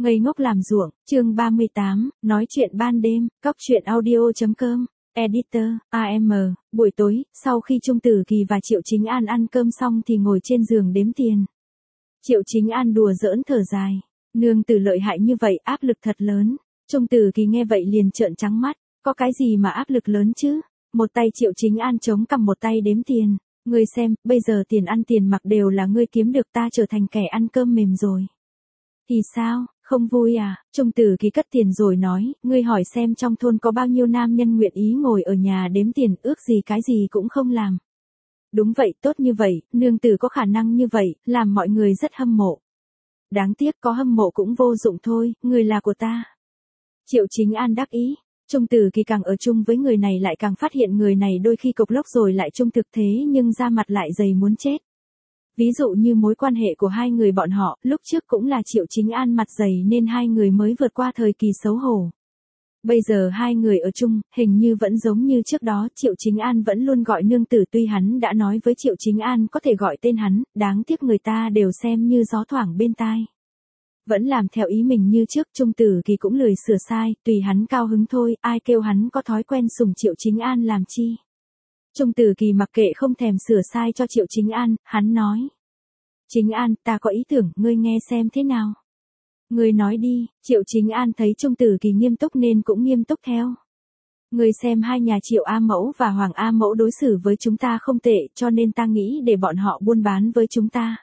Ngây ngốc làm ruộng, chương 38, nói chuyện ban đêm, cóc truyện audio.com, editor, AM, buổi tối, sau khi Trung Tử Kỳ và Triệu Chính An ăn cơm xong thì ngồi trên giường đếm tiền. Triệu Chính An đùa giỡn thở dài, nương tử lợi hại như vậy áp lực thật lớn. Trung Tử Kỳ nghe vậy liền trợn trắng mắt, có cái gì mà áp lực lớn chứ? Một tay Triệu Chính An chống cằm một tay đếm tiền, ngươi xem, bây giờ tiền ăn tiền mặc đều là ngươi kiếm được, ta trở thành kẻ ăn cơm mềm rồi. Thì sao, không vui à? Trung Tử Kỳ cất tiền rồi nói, ngươi hỏi xem trong thôn có bao nhiêu nam nhân nguyện ý ngồi ở nhà đếm tiền, ước gì cái gì cũng không làm. Đúng vậy, tốt như vậy, nương tử có khả năng như vậy, làm mọi người rất hâm mộ. Đáng tiếc có hâm mộ cũng vô dụng thôi, người là của ta. Triệu Chính An đắc ý. Trung Tử Kỳ càng ở chung với người này lại càng phát hiện người này đôi khi cộc lốc rồi lại trung thực thế nhưng da mặt lại dày muốn chết. Ví dụ như mối quan hệ của hai người bọn họ, lúc trước cũng là Triệu Chính An mặt dày nên hai người mới vượt qua thời kỳ xấu hổ. Bây giờ hai người ở chung, hình như vẫn giống như trước đó, Triệu Chính An vẫn luôn gọi nương tử, tuy hắn đã nói với Triệu Chính An có thể gọi tên hắn, đáng tiếc người ta đều xem như gió thoảng bên tai. Vẫn làm theo ý mình như trước, Trung Tử Kỳ cũng lười sửa sai, tùy hắn cao hứng thôi, ai kêu hắn có thói quen sủng Triệu Chính An làm chi. Trung Tử Kỳ mặc kệ không thèm sửa sai cho Triệu Chính An, hắn nói. Chính An, ta có ý tưởng, ngươi nghe xem thế nào. Ngươi nói đi, Triệu Chính An thấy Trung Tử Kỳ nghiêm túc nên cũng nghiêm túc theo. Ngươi xem hai nhà Triệu A Mẫu và Hoàng A Mẫu đối xử với chúng ta không tệ, cho nên ta nghĩ để bọn họ buôn bán với chúng ta.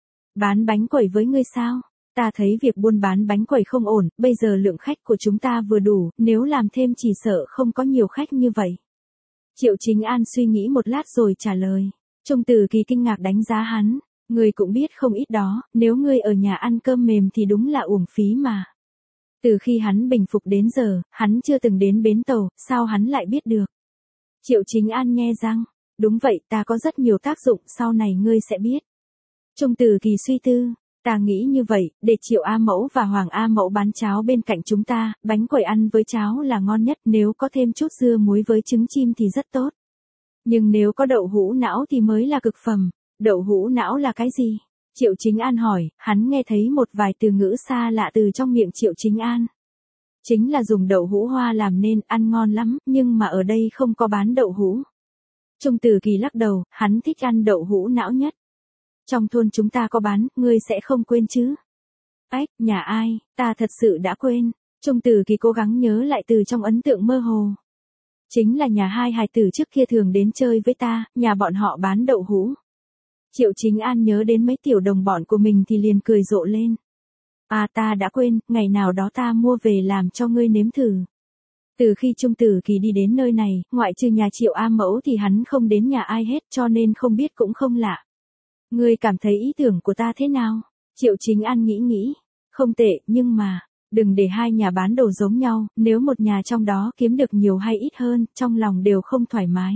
Bán bánh quẩy với ngươi sao? Ta thấy việc buôn bán bánh quẩy không ổn, bây giờ lượng khách của chúng ta vừa đủ, nếu làm thêm chỉ sợ không có nhiều khách như vậy. Triệu Chính An suy nghĩ một lát rồi trả lời. Trung Tử Kỳ kinh ngạc đánh giá hắn. Ngươi cũng biết không ít đó, nếu ngươi ở nhà ăn cơm mềm thì đúng là uổng phí mà. Từ khi hắn bình phục đến giờ, hắn chưa từng đến bến tàu, sao hắn lại biết được? Triệu Chính An nhe răng. Đúng vậy, ta có rất nhiều tác dụng, sau này ngươi sẽ biết. Trung Tử Kỳ suy tư. Ta nghĩ như vậy, để Triệu A Mẫu và Hoàng A Mẫu bán cháo bên cạnh chúng ta, bánh quẩy ăn với cháo là ngon nhất, nếu có thêm chút dưa muối với trứng chim thì rất tốt. Nhưng nếu có đậu hũ não thì mới là cực phẩm. Đậu hũ não là cái gì? Triệu Chính An hỏi, hắn nghe thấy một vài từ ngữ xa lạ từ trong miệng Triệu Chính An. Chính là dùng đậu hũ hoa làm nên, ăn ngon lắm, nhưng mà ở đây không có bán đậu hũ. Trung Tử Kỳ lắc đầu, hắn thích ăn đậu hũ não nhất. Trong thôn chúng ta có bán, ngươi sẽ không quên chứ? Ách, nhà ai, ta thật sự đã quên. Trung Tử Kỳ cố gắng nhớ lại từ trong ấn tượng mơ hồ. Chính là nhà hai hài tử trước kia thường đến chơi với ta, nhà bọn họ bán đậu hũ. Triệu Chính An nhớ đến mấy tiểu đồng bọn của mình thì liền cười rộ lên. À, ta đã quên, ngày nào đó ta mua về làm cho ngươi nếm thử. Từ khi Trung Tử Kỳ đi đến nơi này, ngoại trừ nhà Triệu A Mẫu thì hắn không đến nhà ai hết, cho nên không biết cũng không lạ. Ngươi cảm thấy ý tưởng của ta thế nào? Triệu Chính An nghĩ. Không tệ, nhưng mà, đừng để hai nhà bán đồ giống nhau, nếu một nhà trong đó kiếm được nhiều hay ít hơn, trong lòng đều không thoải mái.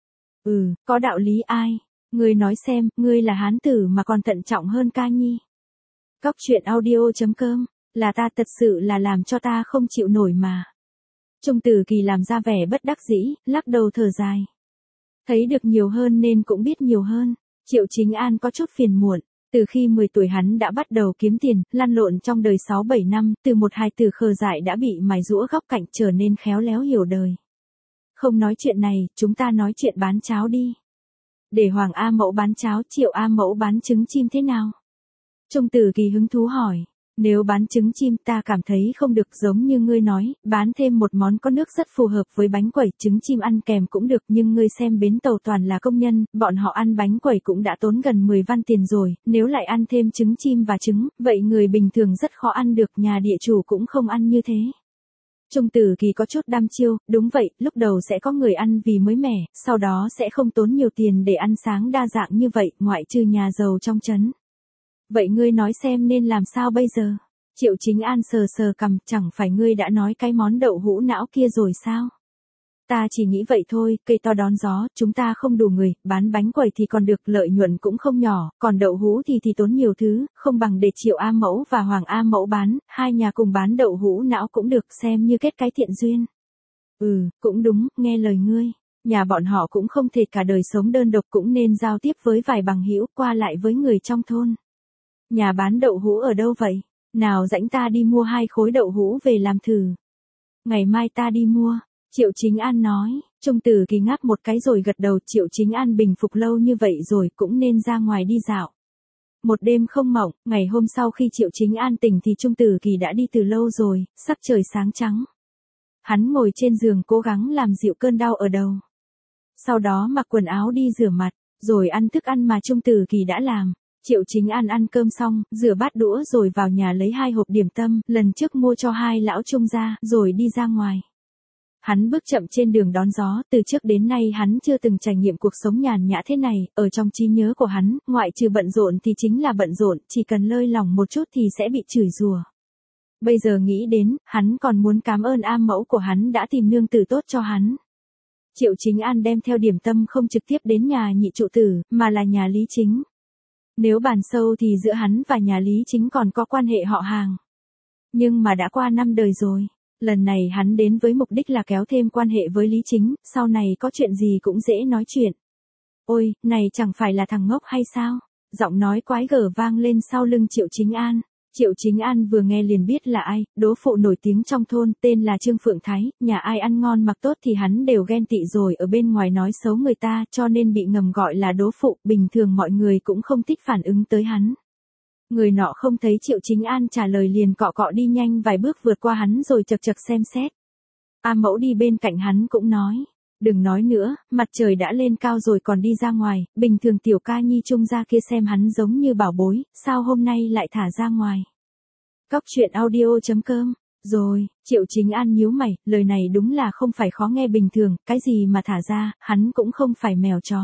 Có đạo lý ai? Ngươi nói xem, ngươi là hán tử mà còn thận trọng hơn ca nhi. Cóc truyện audio.com, là ta thật sự là làm cho ta không chịu nổi mà. Trung Tử Kỳ làm ra vẻ bất đắc dĩ, lắc đầu thở dài. Thấy được nhiều hơn nên cũng biết nhiều hơn. Triệu Chính An có chút phiền muộn. Từ khi 10 tuổi hắn đã bắt đầu kiếm tiền, lăn lộn trong đời 6-7 năm, từ một hài tử khờ dại đã bị mài giũa góc cạnh trở nên khéo léo hiểu đời. Không nói chuyện này, chúng ta nói chuyện bán cháo đi. Để Hoàng A Mẫu bán cháo, Triệu A Mẫu bán trứng chim thế nào? Trung Tử Kỳ hứng thú hỏi. Nếu bán trứng chim ta cảm thấy không được, giống như ngươi nói, bán thêm một món có nước rất phù hợp với bánh quẩy, trứng chim ăn kèm cũng được, nhưng ngươi xem bến tàu toàn là công nhân, bọn họ ăn bánh quẩy cũng đã tốn gần 10 văn tiền rồi, nếu lại ăn thêm trứng chim và trứng, vậy người bình thường rất khó ăn được, nhà địa chủ cũng không ăn như thế. Trung Tử Kỳ có chút đăm chiêu, đúng vậy, lúc đầu sẽ có người ăn vì mới mẻ, sau đó sẽ không tốn nhiều tiền để ăn sáng đa dạng như vậy, ngoại trừ nhà giàu trong trấn. Vậy ngươi nói xem nên làm sao bây giờ? Triệu Chính An sờ cằm, chẳng phải ngươi đã nói cái món đậu hũ não kia rồi sao? Ta chỉ nghĩ vậy thôi, cây to đón gió, chúng ta không đủ người, bán bánh quẩy thì còn được, lợi nhuận cũng không nhỏ, còn đậu hũ thì tốn nhiều thứ, không bằng để Triệu A Mẫu và Hoàng A Mẫu bán, hai nhà cùng bán đậu hũ não cũng được, xem như kết cái thiện duyên. Cũng đúng, nghe lời ngươi. Nhà bọn họ cũng không thể cả đời sống đơn độc, cũng nên giao tiếp với vài bằng hữu, qua lại với người trong thôn. Nhà bán đậu hũ ở đâu vậy? Nào rảnh ta đi mua 2 khối đậu hũ về làm thử. Ngày mai ta đi mua. Triệu Chính An nói. Trung Tử Kỳ ngáp một cái rồi gật đầu. Triệu Chính An bình phục lâu như vậy rồi cũng nên ra ngoài đi dạo. Một đêm không mộng, ngày hôm sau khi Triệu Chính An tỉnh thì Trung Tử Kỳ đã đi từ lâu rồi, sắc trời sáng trắng. Hắn ngồi trên giường cố gắng làm dịu cơn đau ở đầu. Sau đó mặc quần áo đi rửa mặt, rồi ăn thức ăn mà Trung Tử Kỳ đã làm. Triệu Chính An ăn cơm xong, rửa bát đũa rồi vào nhà lấy 2 hộp điểm tâm, lần trước mua cho 2 lão Trung gia, rồi đi ra ngoài. Hắn bước chậm trên đường đón gió, từ trước đến nay hắn chưa từng trải nghiệm cuộc sống nhàn nhã thế này, ở trong trí nhớ của hắn, ngoại trừ bận rộn thì chính là bận rộn, chỉ cần lơi lỏng một chút thì sẽ bị chửi rủa. Bây giờ nghĩ đến, hắn còn muốn cảm ơn A mẫu của hắn đã tìm nương tử tốt cho hắn. Triệu Chính An đem theo điểm tâm không trực tiếp đến nhà nhị trụ tử, mà là nhà Lý Chính. Nếu bàn sâu thì giữa hắn và nhà Lý Chính còn có quan hệ họ hàng. Nhưng mà đã qua 5 đời rồi. Lần này hắn đến với mục đích là kéo thêm quan hệ với Lý Chính, sau này có chuyện gì cũng dễ nói chuyện. Ôi, này chẳng phải là thằng ngốc hay sao? Giọng nói quái gở vang lên sau lưng Triệu Chính An. Triệu Chính An vừa nghe liền biết là ai, đố phụ nổi tiếng trong thôn, tên là Trương Phượng Thái, nhà ai ăn ngon mặc tốt thì hắn đều ghen tị rồi ở bên ngoài nói xấu người ta, cho nên bị ngầm gọi là đố phụ, bình thường mọi người cũng không thích phản ứng tới hắn. Người nọ không thấy Triệu Chính An trả lời liền cọ cọ đi nhanh vài bước vượt qua hắn rồi chật chật xem xét. A mẫu đi bên cạnh hắn cũng nói. Đừng nói nữa, mặt trời đã lên cao rồi còn đi ra ngoài, bình thường tiểu ca nhi Trung gia kia xem hắn giống như bảo bối, sao hôm nay lại thả ra ngoài. Cóc truyện audio.com. Rồi, Triệu Chính An nhíu mày, lời này đúng là không phải khó nghe bình thường, cái gì mà thả ra, hắn cũng không phải mèo chó.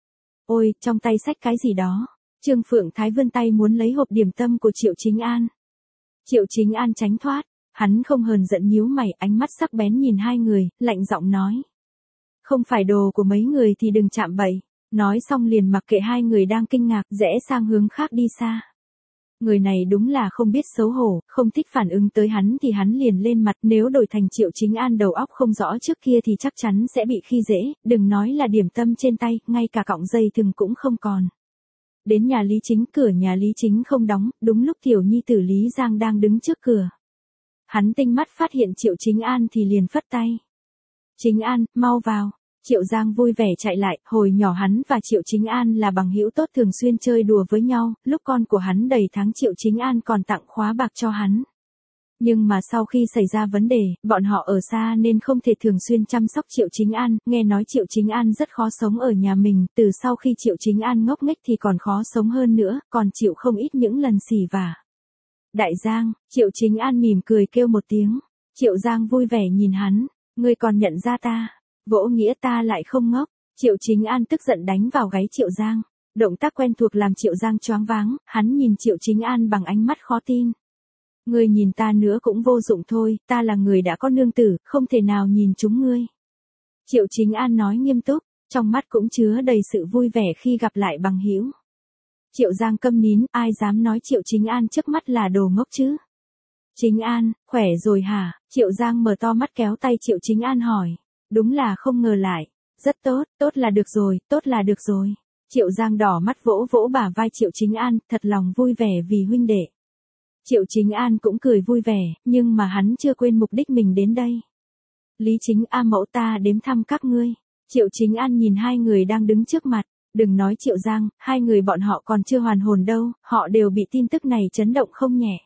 Ôi, trong tay xách cái gì đó. Trương Phượng Thái vươn tay muốn lấy hộp điểm tâm của Triệu Chính An. Triệu Chính An tránh thoát, hắn không hờn giận nhíu mày, ánh mắt sắc bén nhìn 2 người, lạnh giọng nói. Không phải đồ của mấy người thì đừng chạm bậy. Nói xong liền mặc kệ 2 người đang kinh ngạc, rẽ sang hướng khác đi xa. Người này đúng là không biết xấu hổ, không thích phản ứng tới hắn thì hắn liền lên mặt, nếu đổi thành Triệu Chính An đầu óc không rõ trước kia thì chắc chắn sẽ bị khi dễ, đừng nói là điểm tâm trên tay, ngay cả cọng dây thừng cũng không còn. Đến nhà Lý Chính, cửa nhà Lý Chính không đóng, đúng lúc tiểu nhi tử Lý Giang đang đứng trước cửa. Hắn tinh mắt phát hiện Triệu Chính An thì liền phất tay. Chính An, mau vào. Triệu Giang vui vẻ chạy lại, hồi nhỏ hắn và Triệu Chính An là bằng hữu tốt thường xuyên chơi đùa với nhau, lúc con của hắn đầy tháng Triệu Chính An còn tặng khóa bạc cho hắn. Nhưng mà sau khi xảy ra vấn đề, bọn họ ở xa nên không thể thường xuyên chăm sóc Triệu Chính An, nghe nói Triệu Chính An rất khó sống ở nhà mình, từ sau khi Triệu Chính An ngốc nghếch thì còn khó sống hơn nữa, còn chịu không ít những lần xỉ vả. Đại Giang, Triệu Chính An mỉm cười kêu một tiếng. Triệu Giang vui vẻ nhìn hắn, ngươi còn nhận ra ta, vỗ nghĩa ta lại không ngốc. Triệu Chính An tức giận đánh vào gáy Triệu Giang. Động tác quen thuộc làm Triệu Giang choáng váng, hắn nhìn Triệu Chính An bằng ánh mắt khó tin. Ngươi nhìn ta nữa cũng vô dụng thôi, ta là người đã có nương tử, không thể nào nhìn chúng ngươi. Triệu Chính An nói nghiêm túc, trong mắt cũng chứa đầy sự vui vẻ khi gặp lại bằng hữu. Triệu Giang câm nín, ai dám nói Triệu Chính An trước mắt là đồ ngốc chứ? Chính An, khỏe rồi hả? Triệu Giang mở to mắt kéo tay Triệu Chính An hỏi. Đúng là không ngờ lại. Rất tốt, tốt là được rồi, tốt là được rồi. Triệu Giang đỏ mắt vỗ vỗ bả vai Triệu Chính An, thật lòng vui vẻ vì huynh đệ. Triệu Chính An cũng cười vui vẻ, nhưng mà hắn chưa quên mục đích mình đến đây. Lý Chính, A mẫu ta đến thăm các ngươi. Triệu Chính An nhìn 2 người đang đứng trước mặt. Đừng nói Triệu Giang, 2 người bọn họ còn chưa hoàn hồn đâu, họ đều bị tin tức này chấn động không nhẹ.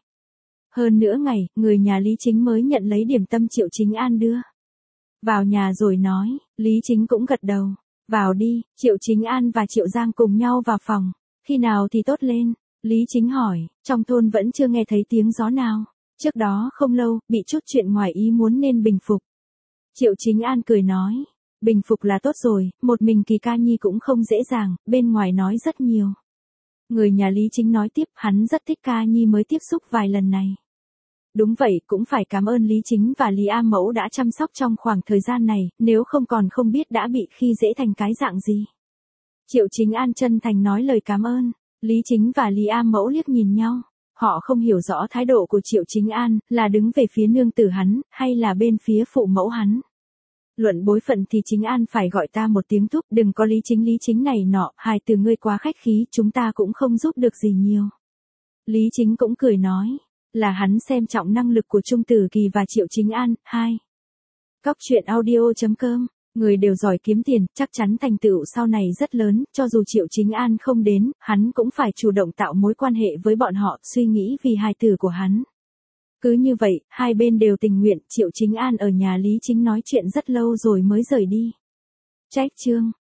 Hơn nữa ngày, người nhà Lý Chính mới nhận lấy điểm tâm Triệu Chính An đưa. Vào nhà rồi nói, Lý Chính cũng gật đầu. Vào đi, Triệu Chính An và Triệu Giang cùng nhau vào phòng. Khi nào thì tốt lên? Lý Chính hỏi, trong thôn vẫn chưa nghe thấy tiếng gió nào. Trước đó không lâu, bị chút chuyện ngoài ý muốn nên bình phục. Triệu Chính An cười nói, bình phục là tốt rồi, một mình Kỳ ca nhi cũng không dễ dàng, bên ngoài nói rất nhiều. Người nhà Lý Chính nói tiếp, hắn rất thích ca nhi mới tiếp xúc vài lần này. Đúng vậy, cũng phải cảm ơn Lý Chính và Lý A Mẫu đã chăm sóc trong khoảng thời gian này, nếu không còn không biết đã bị khi dễ thành cái dạng gì. Triệu Chính An chân thành nói lời cảm ơn. Lý Chính và Lý A Mẫu liếc nhìn nhau. Họ không hiểu rõ thái độ của Triệu Chính An, là đứng về phía nương tử hắn, hay là bên phía phụ mẫu hắn. Luận bối phận thì Chính An phải gọi ta một tiếng thúc, đừng có Lý Chính này nọ, 2 từ ngươi quá khách khí, chúng ta cũng không giúp được gì nhiều. Lý Chính cũng cười nói, Là hắn xem trọng năng lực của Trung Tử Kỳ và Triệu Chính An. 2. Cóc truyện audio.com. Người đều giỏi kiếm tiền, chắc chắn thành tựu sau này rất lớn, cho dù Triệu Chính An không đến, hắn cũng phải chủ động tạo mối quan hệ với bọn họ, suy nghĩ vì hài tử của hắn. Cứ như vậy, hai bên đều tình nguyện, Triệu Chính An ở nhà Lý Chính nói chuyện rất lâu rồi mới rời đi. Trách chương.